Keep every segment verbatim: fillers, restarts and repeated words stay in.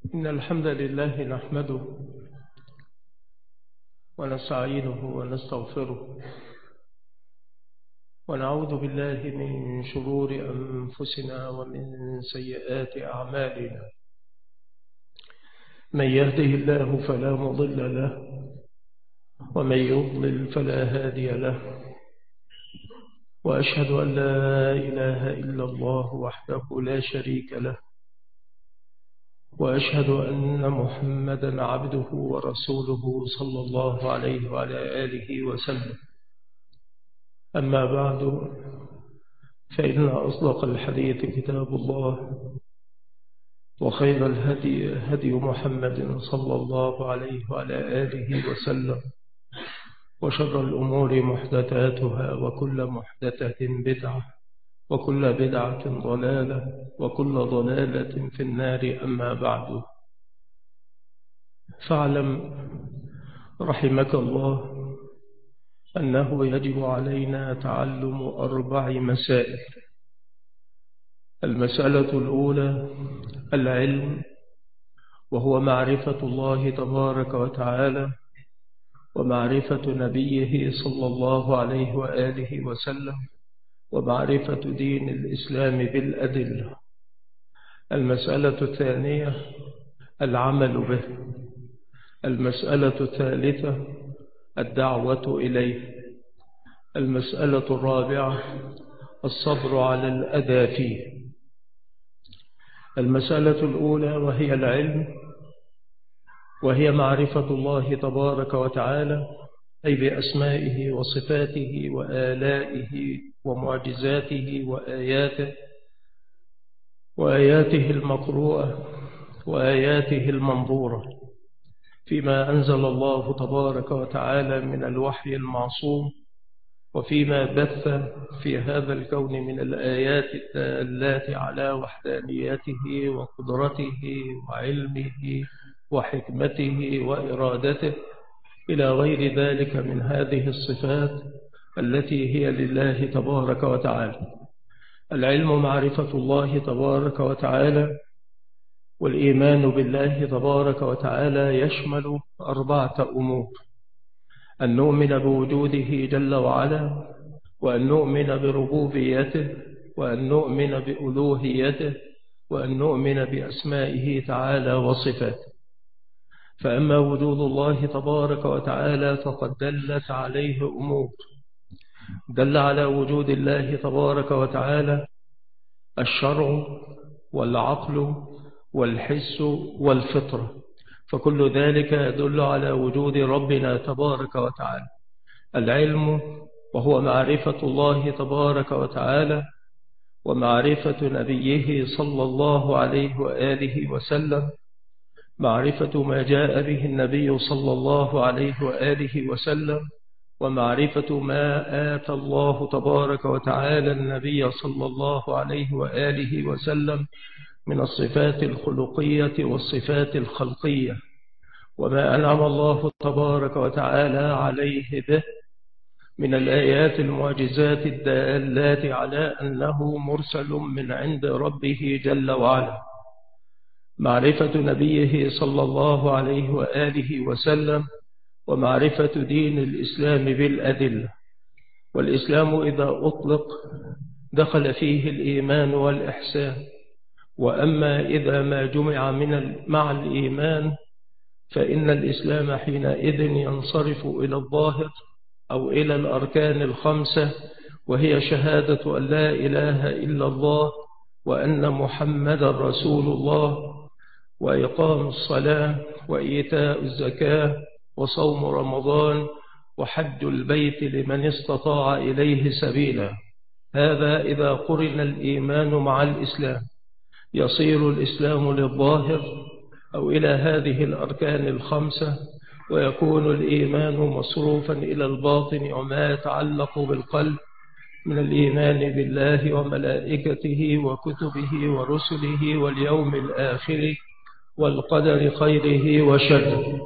إن الحمد لله نحمده ونستعينه ونستغفره ونعوذ بالله من شرور أنفسنا ومن سيئات أعمالنا. من يهده الله فلا مضل له ومن يضلل فلا هادي له، وأشهد أن لا إله إلا الله وحده لا شريك له، وأشهد أن محمدا عبده ورسوله صلى الله عليه وعلى آله وسلم. أما بعد، فإن أصدق الحديث كتاب الله، وخير الهدي هدي محمد صلى الله عليه وعلى آله وسلم، وشر الأمور محدثاتها، وكل محدثة بدعة، وكل بدعة ضلالة، وكل ضلالة في النار. أما بعد، فاعلم رحمك الله أنه يجب علينا تعلم أربع مسائل. المسألة الأولى العلم، وهو معرفة الله تبارك وتعالى ومعرفة نبيه صلى الله عليه وآله وسلم ومعرفة دين الإسلام بالأدلة. المسألة الثانية العمل به. المسألة الثالثة الدعوة إليه. المسألة الرابعة الصبر على الأذى فيه. المسألة الأولى وهي العلم، وهي معرفة الله تبارك وتعالى، أي بأسمائه وصفاته وآلائه ومعجزاته وآياته وآياته المقروءة وآياته المنظورة، فيما أنزل الله تبارك وتعالى من الوحي المعصوم، وفيما بث في هذا الكون من الآيات الدالات على وحدانيته وقدرته وعلمه وحكمته وإرادته، إلى غير ذلك من هذه الصفات التي هي لله تبارك وتعالى. العلم معرفة الله تبارك وتعالى، والإيمان بالله تبارك وتعالى يشمل أربعة أمور: أن نؤمن بوجوده جل وعلا، وأن نؤمن بربوبيته، وأن نؤمن بألوهيته، وأن نؤمن بأسمائه تعالى وصفاته. فأما وجود الله تبارك وتعالى فقد دلت عليه أمور. دل على وجود الله تبارك وتعالى الشرع والعقل والحس والفطرة، فكل ذلك يدل على وجود ربنا تبارك وتعالى. العلم، وهو معرفة الله تبارك وتعالى ومعرفة نبيه صلى الله عليه وآله وسلم، معرفة ما جاء به النبي صلى الله عليه وآله وسلم، ومعرفة ما آتى الله تبارك وتعالى النبي صلى الله عليه وآله وسلم من الصفات الخلقية والصفات الخلقية، وما أنعم الله تبارك وتعالى عليه به من الآيات المعجزات الدالات على أنه مرسل من عند ربه جل وعلا. معرفة نبيه صلى الله عليه وآله وسلم، ومعرفة دين الإسلام بالأدلة. والإسلام إذا أطلق دخل فيه الإيمان والإحسان، وأما إذا ما جمع من مع الإيمان فإن الإسلام حينئذ ينصرف إلى الظاهر أو إلى الأركان الخمسة، وهي شهادة أن لا إله إلا الله وأن محمد رسول الله، وإقام الصلاة، وإيتاء الزكاة، وصوم رمضان، وحج البيت لمن استطاع إليه سبيلا. هذا إذا قرن الإيمان مع الإسلام يصير الإسلام للظاهر أو إلى هذه الأركان الخمسة، ويكون الإيمان مصروفا إلى الباطن وما يتعلق بالقلب من الإيمان بالله وملائكته وكتبه ورسله واليوم الآخر والقدر خيره وشره.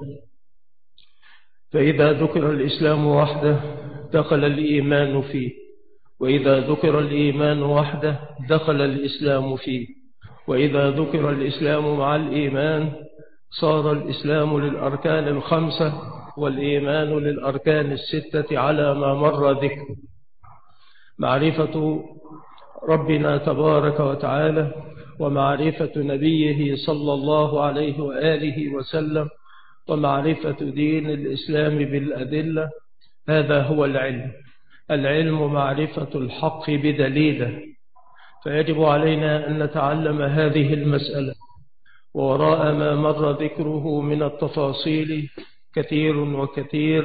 فإذا ذكر الإسلام وحده دخل الإيمان فيه، وإذا ذكر الإيمان وحده دخل الإسلام فيه، وإذا ذكر الإسلام مع الإيمان صار الإسلام للأركان الخمسة والإيمان للأركان الستة على ما مر ذكر. معرفة ربنا تبارك وتعالى ومعرفة نبيه صلى الله عليه وآله وسلم ومعرفة دين الإسلام بالأدلة، هذا هو العلم. العلم معرفة الحق بدليله، فيجب علينا أن نتعلم هذه المسألة. ووراء ما مر ذكره من التفاصيل كثير وكثير،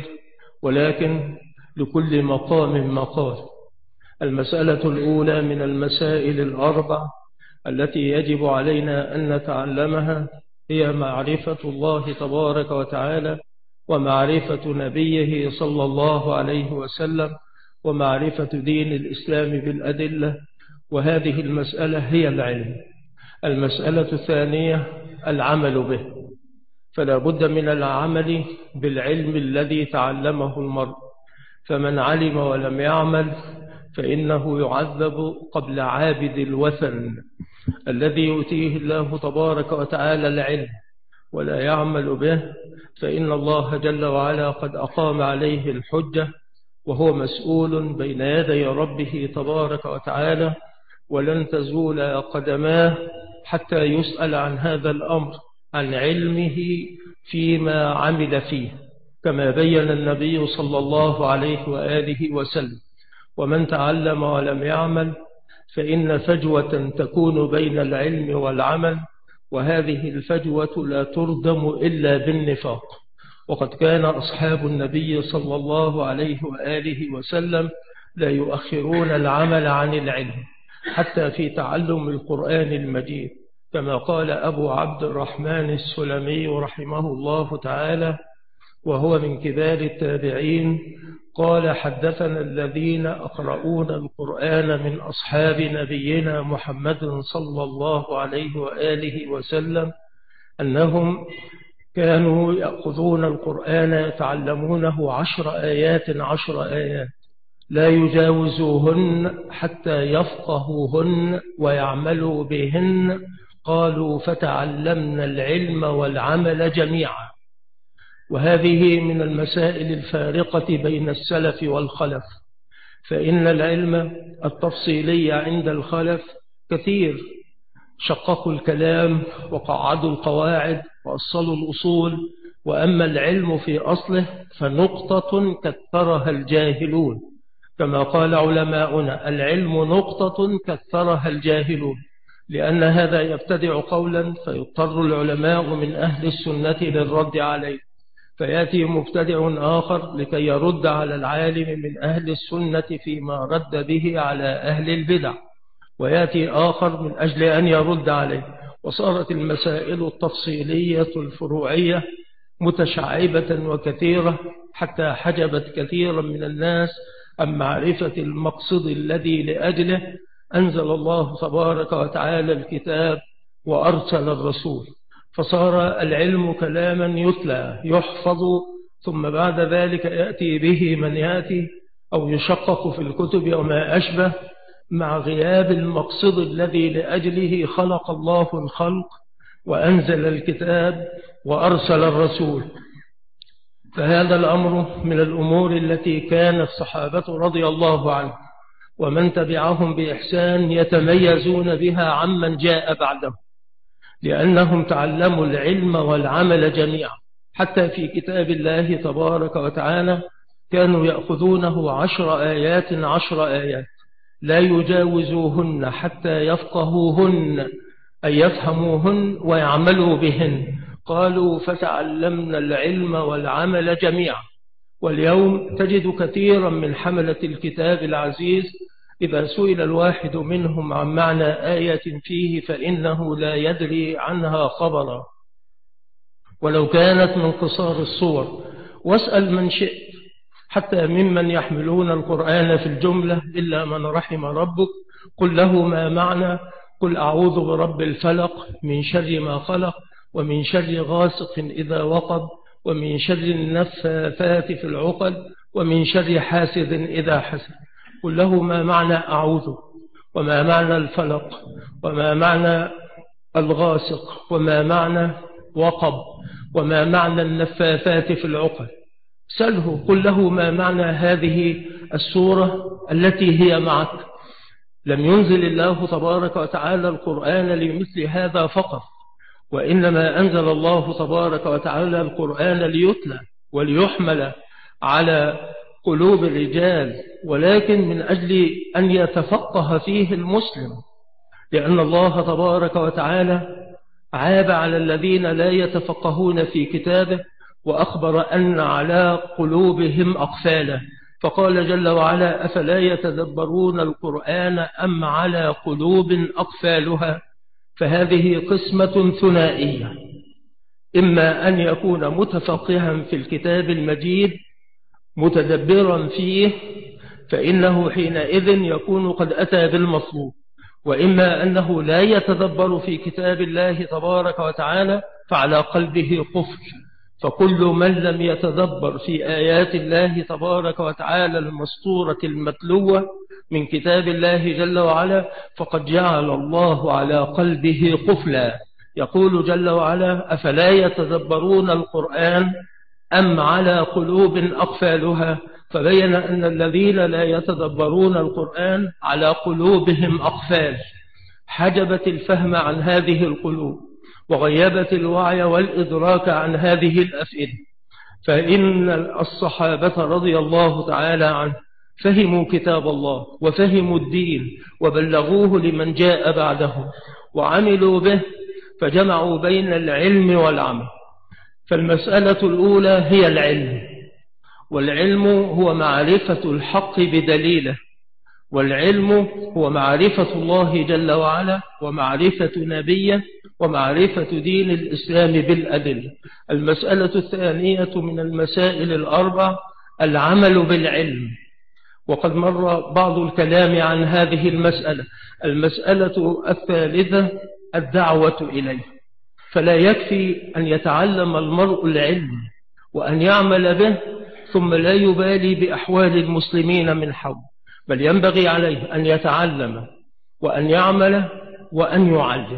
ولكن لكل مقام مقال. المسألة الأولى من المسائل الأربع التي يجب علينا أن نتعلمها هي معرفة الله تبارك وتعالى ومعرفة نبيه صلى الله عليه وسلم ومعرفة دين الإسلام بالأدلة، وهذه المسألة هي العلم. المسألة الثانية العمل به، فلا بد من العمل بالعلم الذي تعلمه المرء، فمن علم ولم يعمل فإنه يعذب قبل عابد الوثن الذي يؤتيه الله تبارك وتعالى العلم ولا يعمل به، فإن الله جل وعلا قد أقام عليه الحجة، وهو مسؤول بين يدي ربه تبارك وتعالى، ولن تزول قدماه حتى يسأل عن هذا الأمر، عن علمه فيما عمل فيه، كما بين النبي صلى الله عليه وآله وسلم. ومن تعلم ولم يعمل فإن فجوة تكون بين العلم والعمل، وهذه الفجوة لا تردم إلا بالنفاق. وقد كان أصحاب النبي صلى الله عليه وآله وسلم لا يؤخرون العمل عن العلم حتى في تعلم القرآن المجيد، كما قال أبو عبد الرحمن السلمي رحمه الله تعالى وهو من كبار التابعين، قال: حدثنا الذين أقرؤون القرآن من أصحاب نبينا محمد صلى الله عليه وآله وسلم أنهم كانوا يأخذون القرآن يتعلمونه عشر آيات عشر آيات لا يجاوزوهن حتى يفقهوهن ويعملوا بهن. قالوا: فتعلمنا العلم والعمل جميعا. وهذه من المسائل الفارقة بين السلف والخلف، فإن العلم التفصيلي عند الخلف كثير، شققوا الكلام وقعدوا القواعد وأصلوا الأصول، وأما العلم في أصله فنقطة كثرها الجاهلون، كما قال علماؤنا: العلم نقطة كثرها الجاهلون، لأن هذا يبتدع قولا فيضطر العلماء من أهل السنة للرد عليه، فيأتي مبتدع آخر لكي يرد على العالم من أهل السنة فيما رد به على أهل البدع، ويأتي آخر من أجل أن يرد عليه، وصارت المسائل التفصيلية الفروعية متشعبة وكثيرة حتى حجبت كثيرا من الناس عن معرفة المقصد الذي لأجله أنزل الله تبارك وتعالى الكتاب وأرسل الرسول، فصار العلم كلاما يتلى يحفظ، ثم بعد ذلك يأتي به من يأتي أو يشقق في الكتب وما أشبه، مع غياب المقصد الذي لأجله خلق الله الخلق وأنزل الكتاب وأرسل الرسول. فهذا الأمر من الأمور التي كان الصحابة رضي الله عنهم ومن تبعهم بإحسان يتميزون بها عمن جاء بعدهم، لأنهم تعلموا العلم والعمل جميعا. حتى في كتاب الله تبارك وتعالى كانوا يأخذونه عشر آيات عشر آيات لا يجاوزوهن حتى يفقهوهن، أي يفهموهن ويعملوا بهن. قالوا: فتعلمنا العلم والعمل جميعا. واليوم تجد كثيرا من حملة الكتاب العزيز إذا سئل الواحد منهم عن معنى آية فيه فإنه لا يدري عنها خبرا، ولو كانت من قصار الصور. واسأل من شئت حتى ممن يحملون القرآن في الجملة إلا من رحم ربك، قل له ما معنى قل أعوذ برب الفلق من شر ما خلق ومن شر غاسق إذا وقب ومن شر النفاثات في العقد ومن شر حاسد إذا حسد. قل له ما معنى أعوذ، وما معنى الفلق، وما معنى الغاسق، وما معنى وقب، وما معنى النفاثات في العقد. سله، قل له ما معنى هذه السورة التي هي معك. لم ينزل الله تبارك وتعالى القرآن لمثل هذا فقط، وإنما أنزل الله تبارك وتعالى القرآن ليتلى وليحمل على قلوب الرجال، ولكن من أجل أن يتفقه فيه المسلم، لأن الله تبارك وتعالى عاب على الذين لا يتفقهون في كتابه، وأخبر أن على قلوبهم أقفالا، فقال جل وعلا: أفلا يتدبرون القرآن أم على قلوب أقفالها. فهذه قسمة ثنائية، إما أن يكون متفقها في الكتاب المجيد متدبرا فيه، فإنه حينئذ يكون قد أتى بالمطلوب، وإما أنه لا يتدبر في كتاب الله تبارك وتعالى فعلى قلبه قفل. فكل من لم يتدبر في آيات الله تبارك وتعالى المسطورة المتلوة من كتاب الله جل وعلا فقد جعل الله على قلبه قفلا. يقول جل وعلا: أفلا يتدبرون القرآن أم على قلوب أقفالها. فبين أن الذين لا يتدبرون القرآن على قلوبهم أقفال، حجبت الفهم عن هذه القلوب، وغيبت الوعي والإدراك عن هذه الأفئدة. فإن الصحابة رضي الله تعالى عنه فهموا كتاب الله وفهموا الدين وبلغوه لمن جاء بعدهم وعملوا به، فجمعوا بين العلم والعمل. فالمسألة الأولى هي العلم، والعلم هو معرفة الحق بدليله، والعلم هو معرفة الله جل وعلا ومعرفة نبيه ومعرفة دين الإسلام بالأدلة. المسألة الثانية من المسائل الأربع العمل بالعلم، وقد مر بعض الكلام عن هذه المسألة. المسألة الثالثة الدعوة إليه، فلا يكفي أن يتعلم المرء العلم وأن يعمل به ثم لا يبالي بأحوال المسلمين من حول، بل ينبغي عليه أن يتعلم وأن يعمل وأن يعلم.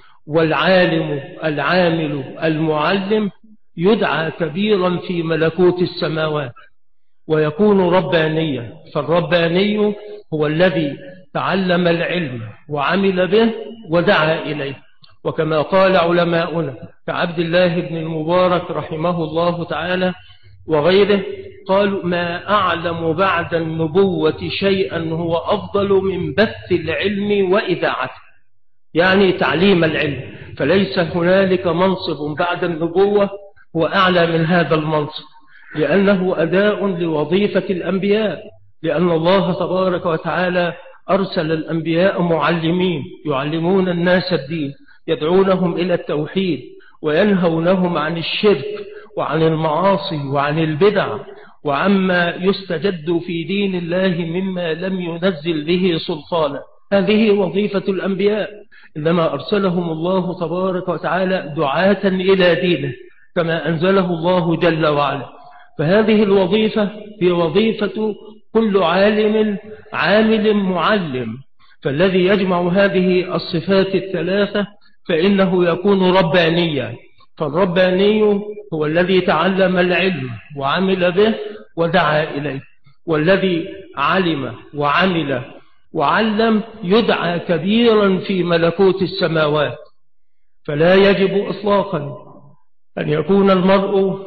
والعالم العامل المعلم يدعى كبيرا في ملكوت السماوات ويكون ربانيا. فالرباني هو الذي تعلم العلم وعمل به ودعا إليه، وكما قال علماؤنا كعبد الله بن المبارك رحمه الله تعالى وغيره، قالوا: ما أعلم بعد النبوة شيئا هو أفضل من بث العلم وإذاعته، يعني تعليم العلم. فليس هنالك منصب بعد النبوة هو أعلى من هذا المنصب، لأنه أداء لوظيفة الأنبياء، لأن الله تبارك وتعالى أرسل الأنبياء معلمين يعلمون الناس الدين، يدعونهم إلى التوحيد وينهونهم عن الشرك وعن المعاصي وعن البدع وعما يستجد في دين الله مما لم ينزل به سلطانا. هذه وظيفة الأنبياء، إنما أرسلهم الله تبارك وتعالى دعاة إلى دينه كما أنزله الله جل وعلا. فهذه الوظيفة هي وظيفة كل عالم عامل معلم. فالذي يجمع هذه الصفات الثلاثة فإنه يكون ربانيا. فالرباني هو الذي تعلم العلم وعمل به ودعا إليه، والذي علم وعمل وعلم يدعى كبيرا في ملكوت السماوات. فلا يجب إطلاقا أن يكون المرء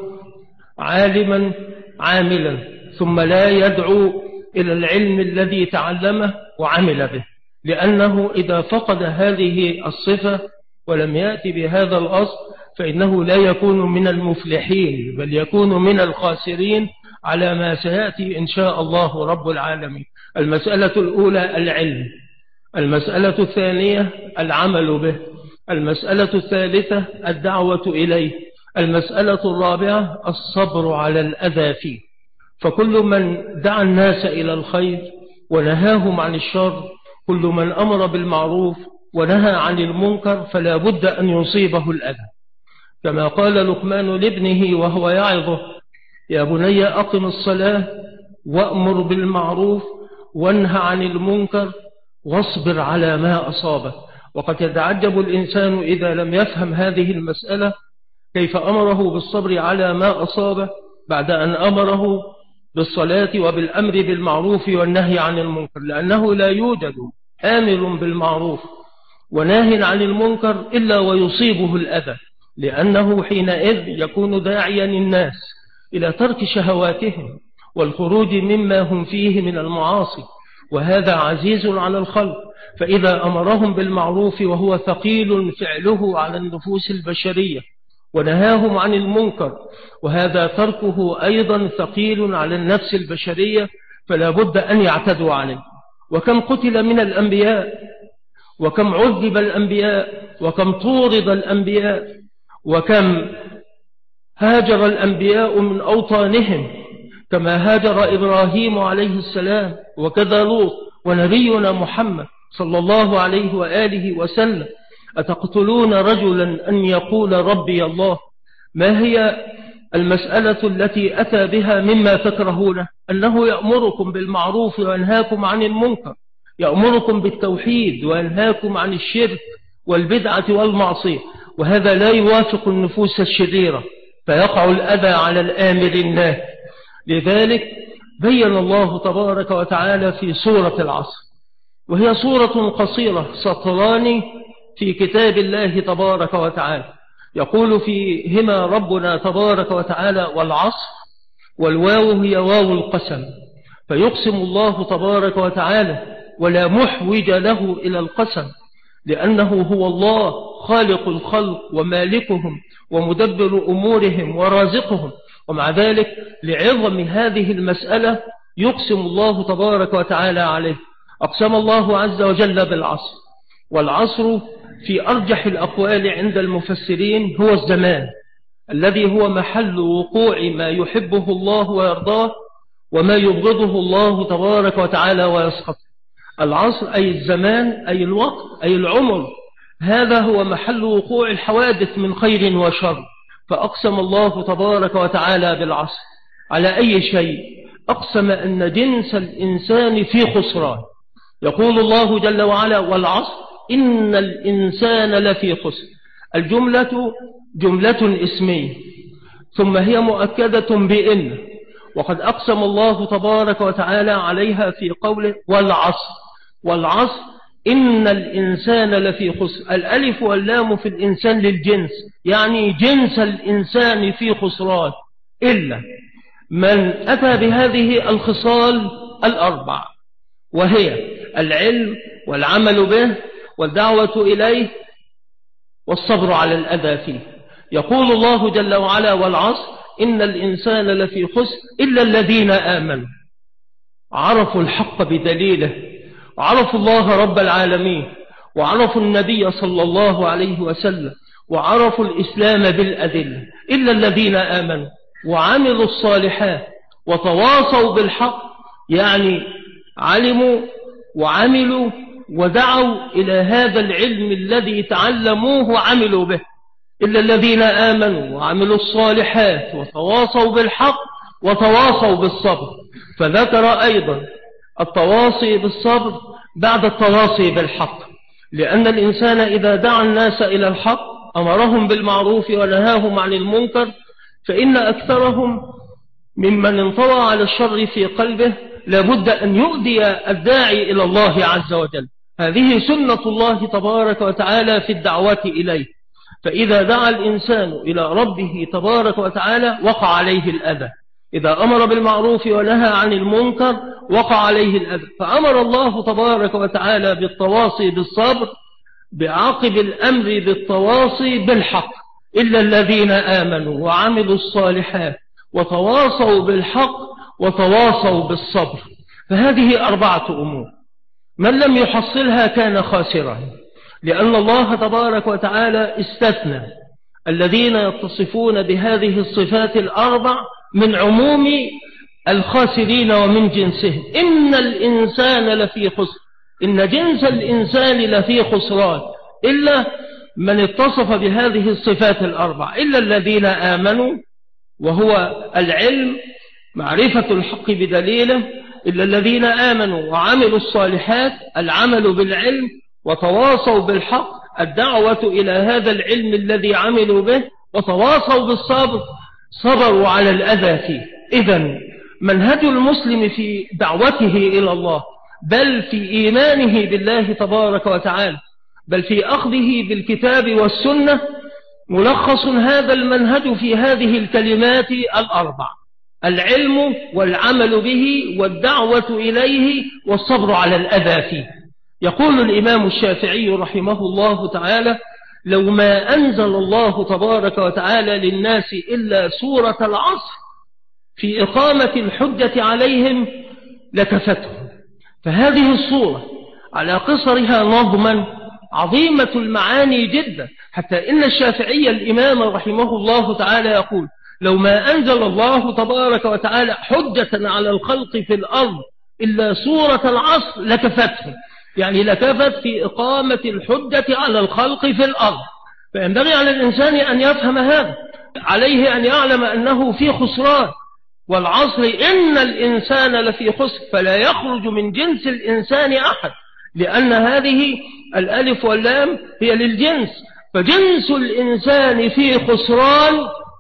عالما عاملا ثم لا يدعو إلى العلم الذي تعلمه وعمل به، لأنه إذا فقد هذه الصفة ولم يأتي بهذا الأصل فإنه لا يكون من المفلحين، بل يكون من الخاسرين على ما سيأتي إن شاء الله رب العالمين. المسألة الأولى العلم، المسألة الثانية العمل به، المسألة الثالثة الدعوة إليه، المسألة الرابعة الصبر على الأذى فيه. فكل من دعا الناس إلى الخير ونهاهم عن الشر، كل من أمر بالمعروف ونهى عن المنكر، فلا بد أن يصيبه الأذى، كما قال لقمان لابنه وهو يعظه: يا بني أقم الصلاة وأمر بالمعروف وانهى عن المنكر واصبر على ما أصابه. وقد يتعجب الإنسان إذا لم يفهم هذه المسألة كيف أمره بالصبر على ما أصابه بعد أن أمره بالصلاة وبالأمر بالمعروف والنهي عن المنكر، لأنه لا يوجد آمر بالمعروف وناهي عن المنكر إلا ويصيبه الأذى، لأنه حينئذ يكون داعيا الناس إلى ترك شهواتهم والخروج مما هم فيه من المعاصي، وهذا عزيز على الخلق. فإذا أمرهم بالمعروف وهو ثقيل فعله على النفوس البشرية ونهاهم عن المنكر وهذا تركه أيضا ثقيل على النفس البشرية، فلا بد أن يعتدوا عليه. وكم قتل من الأنبياء، وكم عذب الأنبياء، وكم طورد الأنبياء، وكم هاجر الأنبياء من أوطانهم كما هاجر إبراهيم عليه السلام، وكذا لوط، ونبينا محمد صلى الله عليه وآله وسلم. أتقتلون رجلا أن يقول ربي الله؟ ما هي المسألة التي أتى بها مما تكرهونه؟ أنه يأمركم بالمعروف وينهاكم عن المنكر، يأمركم بالتوحيد وينهاكم عن الشرك والبدعة والمعصية، وهذا لا يوافق النفوس الشريرة، فيقع الأذى على الآمر الناهي. لذلك بين الله تبارك وتعالى في سورة العصر، وهي سورة قصيرة سطران في كتاب الله تبارك وتعالى، يقول فيهما ربنا تبارك وتعالى والعصر، والواو هي واو القسم، فيقسم الله تبارك وتعالى ولا محوج له إلى القسم، لأنه هو الله خالق الخلق ومالكهم ومدبر أمورهم ورازقهم، ومع ذلك لعظم هذه المسألة يقسم الله تبارك وتعالى عليه. أقسم الله عز وجل بالعصر، والعصر في أرجح الأقوال عند المفسرين هو الزمان الذي هو محل وقوع ما يحبه الله ويرضاه وما يبغضه الله تبارك وتعالى ويسخطه. العصر أي الزمان أي الوقت أي العمر، هذا هو محل وقوع الحوادث من خير وشر. فأقسم الله تبارك وتعالى بالعصر على أي شيء؟ أقسم أن جنس الإنسان في خسران. يقول الله جل وعلا والعصر إن الإنسان لفي خسر. الجملة جملة اسمية ثم هي مؤكدة بإن، وقد أقسم الله تبارك وتعالى عليها في قوله والعصر. والعصر إن الإنسان لفي خسر، الألف واللام في الإنسان للجنس، يعني جنس الإنسان في خسران إلا من أتى بهذه الخصال الأربع، وهي العلم والعمل به والدعوة إليه والصبر على الأذى فيه. يقول الله جل وعلا والعصر إن الإنسان لفي خسر إلا الذين آمنوا، عرفوا الحق بدليله، وعرفوا الله رب العالمين، وعرفوا النبي صلى الله عليه وسلم، وعرفوا الإسلام بالأدلة. إلا الذين آمنوا وعملوا الصالحات وتواصوا بالحق، يعني علموا وعملوا ودعوا إلى هذا العلم الذي تعلموه وعملوا به. إلا الذين آمنوا وعملوا الصالحات وتواصوا بالحق وتواصوا بالصبر. فذكر أيضا التواصي بالصبر بعد التواصي بالحق، لأن الإنسان إذا دعا الناس إلى الحق أمرهم بالمعروف ونهاهم عن المنكر، فإن أكثرهم ممن انطوى على الشر في قلبه لابد أن يؤدي الداعي إلى الله عز وجل. هذه سنة الله تبارك وتعالى في الدعوة إليه. فإذا دعا الإنسان إلى ربه تبارك وتعالى وقع عليه الأذى، إذا أمر بالمعروف ونهى عن المنكر وقع عليه الأذى. فأمر الله تبارك وتعالى بالتواصي بالصبر بعقب الأمر بالتواصي بالحق. إلا الذين آمنوا وعملوا الصالحات وتواصوا بالحق وتواصوا بالصبر. فهذه أربعة أمور من لم يحصلها كان خاسرا، لأن الله تبارك وتعالى استثنى الذين يتصفون بهذه الصفات الأربع من عموم الخاسرين ومن جنسهم. إن الإنسان لفي خسر، إن جنس الإنسان لفي خسران إلا من اتصف بهذه الصفات الأربع. إلا الذين آمنوا وهو العلم معرفة الحق بدليله، إلا الذين آمنوا وعملوا الصالحات العمل بالعلم وتواصوا بالحق الدعوة إلى هذا العلم الذي عملوا به وتواصوا بالصبر صبروا على الأذى فيه. إذن منهج المسلم في دعوته إلى الله، بل في إيمانه بالله تبارك وتعالى، بل في أخذه بالكتاب والسنة، ملخص هذا المنهج في هذه الكلمات الأربع: العلم والعمل به والدعوة إليه والصبر على الأذى فيه. يقول الإمام الشافعي رحمه الله تعالى: لو ما أنزل الله تبارك وتعالى للناس إلا سورة العصر في إقامة الحجة عليهم لكفتهم. فهذه الصورة على قصرها نظما عظيمة المعاني جدا، حتى إن الشافعي الإمام رحمه الله تعالى يقول: لو ما أنزل الله تبارك وتعالى حجة على الخلق في الأرض إلا سورة العصر لكفتهم، يعني لكفت في إقامة الحجة على الخلق في الأرض. فينبغي على الإنسان أن يفهم هذا، عليه أن يعلم أنه في خسران، والعصر إن الإنسان لفي خسر، فلا يخرج من جنس الإنسان أحد، لأن هذه الألف واللام هي للجنس، فجنس الإنسان في خسران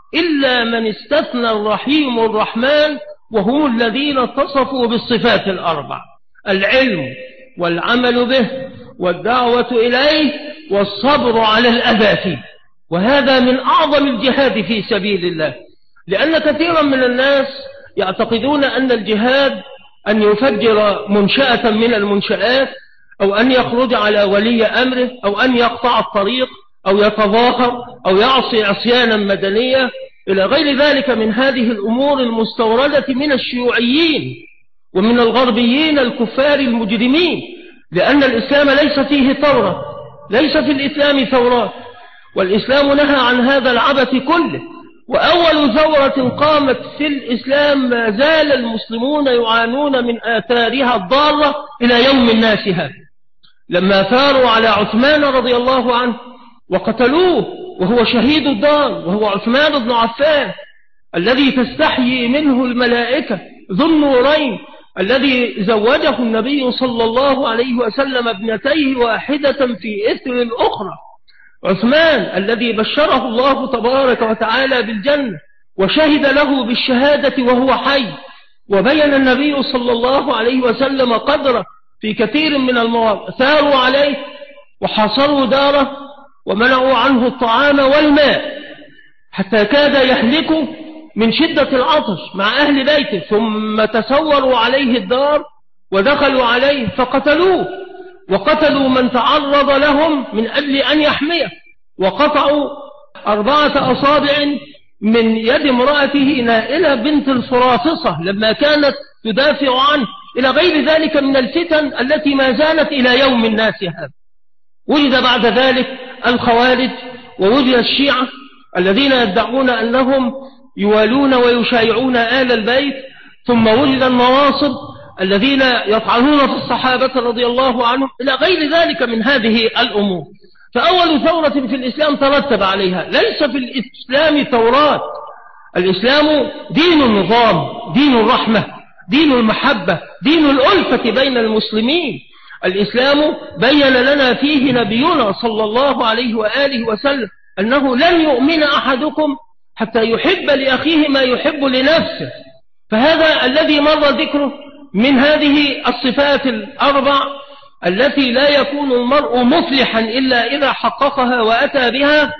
إلا من استثنى الرحيم الرحمن، وهم الذين اتصفوا بالصفات الأربع: العلم والعمل به والدعوة إليه والصبر على الأذى فيه. وهذا من أعظم الجهاد في سبيل الله، لأن كثيرا من الناس يعتقدون أن الجهاد أن يفجر منشأة من المنشآت، أو أن يخرج على ولي أمره، أو أن يقطع الطريق، أو يتظاهر، أو يعصي عصيانا مدنيا إلى غير ذلك من هذه الأمور المستوردة من الشيوعيين ومن الغربيين الكفار المجرمين. لأن الإسلام ليس فيه ثورة، ليس في الإسلام ثورات، والإسلام نهى عن هذا العبث كله. وأول ثورة قامت في الإسلام ما زال المسلمون يعانون من آثارها الضارة إلى يوم الناس هذا، لما ثاروا على عثمان رضي الله عنه وقتلوه وهو شهيد الدار، وهو عثمان بن عفان الذي تستحيي منه الملائكة، ذو النورين الذي زوجه النبي صلى الله عليه وسلم ابنتيه واحدة في إثر الأخرى، عثمان الذي بشره الله تبارك وتعالى بالجنة وشهد له بالشهادة وهو حي، وبين النبي صلى الله عليه وسلم قدره في كثير من المواضع. ثاروا عليه وحاصروا داره ومنعوا عنه الطعام والماء حتى كاد يهلك من شدة العطش مع أهل بيته، ثم تسوروا عليه الدار ودخلوا عليه فقتلوه، وقتلوا من تعرض لهم من أجل أن يحميه، وقطعوا أربعة أصابع من يد امرأته نائلة بنت الفرافصة لما كانت تدافع عنه، إلى غير ذلك من الفتن التي ما زالت إلى يوم الناس هذا. وجد بعد ذلك الخوارج، ووجد الشيعة الذين يدعون أنهم يوالون ويشايعون آل البيت، ثم وجد النواصب الذين يطعنون في الصحابة رضي الله عنهم، إلى غير ذلك من هذه الأمور. فأول ثورة في الإسلام ترتب عليها، ليس في الإسلام ثورات، الإسلام دين النظام، دين الرحمة، دين المحبة، دين الألفة بين المسلمين. الإسلام بين لنا فيه نبينا صلى الله عليه وآله وسلم أنه لن يؤمن أحدكم حتى يحب لأخيه ما يحب لنفسه. فهذا الذي مر ذكره من هذه الصفات الأربع التي لا يكون المرء مفلحا إلا إذا حققها وأتى بها،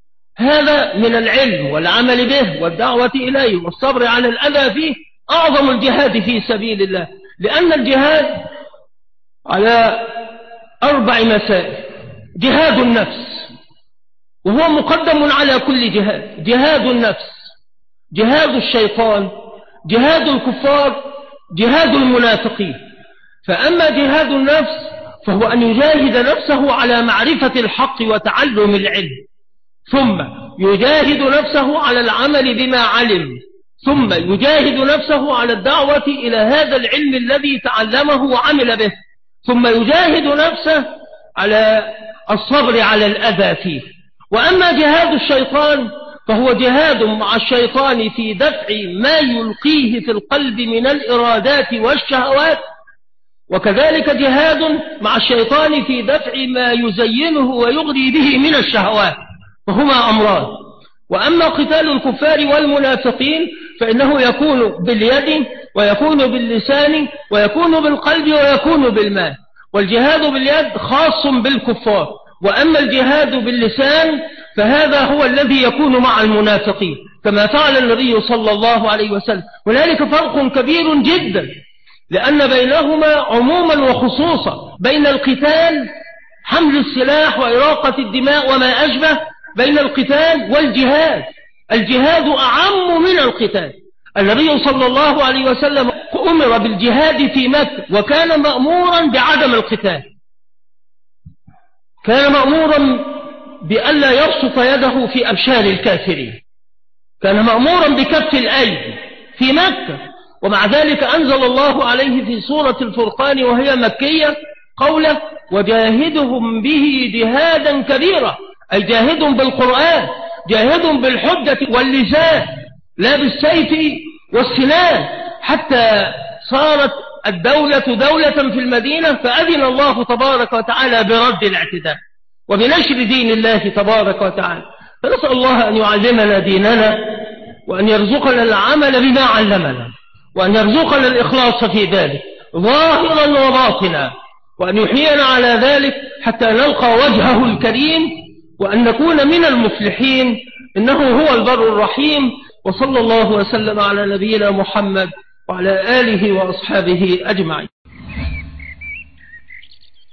هذا من العلم والعمل به والدعوة إليه والصبر على الأذى فيه أعظم الجهاد في سبيل الله. لأن الجهاد على أربع مسائل: جهاد النفس، وهو مقدم على كل جهاد، جهاد النفس، جهاد الشيطان، جهاد الكفار، جهاد المنافقين. فأما جهاد النفس فهو أن يجاهد نفسه على معرفة الحق وتعلم العلم، ثم يجاهد نفسه على العمل بما علم، ثم يجاهد نفسه على الدعوة إلى هذا العلم الذي تعلمه وعمل به، ثم يجاهد نفسه على الصبر على الأذى فيه. وأما جهاد الشيطان فهو جهاد مع الشيطان في دفع ما يلقيه في القلب من الإرادات والشهوات، وكذلك جهاد مع الشيطان في دفع ما يزينه ويغري به من الشهوات، فهما أمران. وأما قتال الكفار والمنافقين فإنه يكون باليد ويكون باللسان ويكون بالقلب ويكون بالمال. والجهاد باليد خاص بالكفار، وأما الجهاد باللسان فهذا هو الذي يكون مع المنافقين كما فعل النبي صلى الله عليه وسلم. هنالك فرق كبير جدا، لأن بينهما عموما وخصوصا، بين القتال حمل السلاح وإراقة الدماء وما أشبه، بين القتال والجهاد. الجهاد أعم من القتال. النبي صلى الله عليه وسلم أمر بالجهاد في مكة وكان مأمورا بعدم القتال، كان مأمورا بألا يبسط يده في أبشار الكافرين، كان مأمورا بكف الأيدي في مكة. ومع ذلك أنزل الله عليه في سورة الفرقان وهي مكية قوله وجاهدهم به جهادا كبيرا، أي جاهد بالقرآن، جاهد بالحجة واللسان لا بالسيف والسنان، حتى صارت الدولة دولة في المدينة، فأذن الله تبارك وتعالى برد الاعتداء وبنشر دين الله تبارك وتعالى. فنسأل الله أن يعلمنا ديننا، وأن يرزقنا العمل بما علمنا، وأن يرزقنا الإخلاص في ذلك ظاهرا وباطنا، وأن يحيينا على ذلك حتى نلقى وجهه الكريم، وأن نكون من المفلحين، إنه هو البر الرحيم. وصلى الله وسلم على نبينا محمد وعلى آله وأصحابه أجمعين.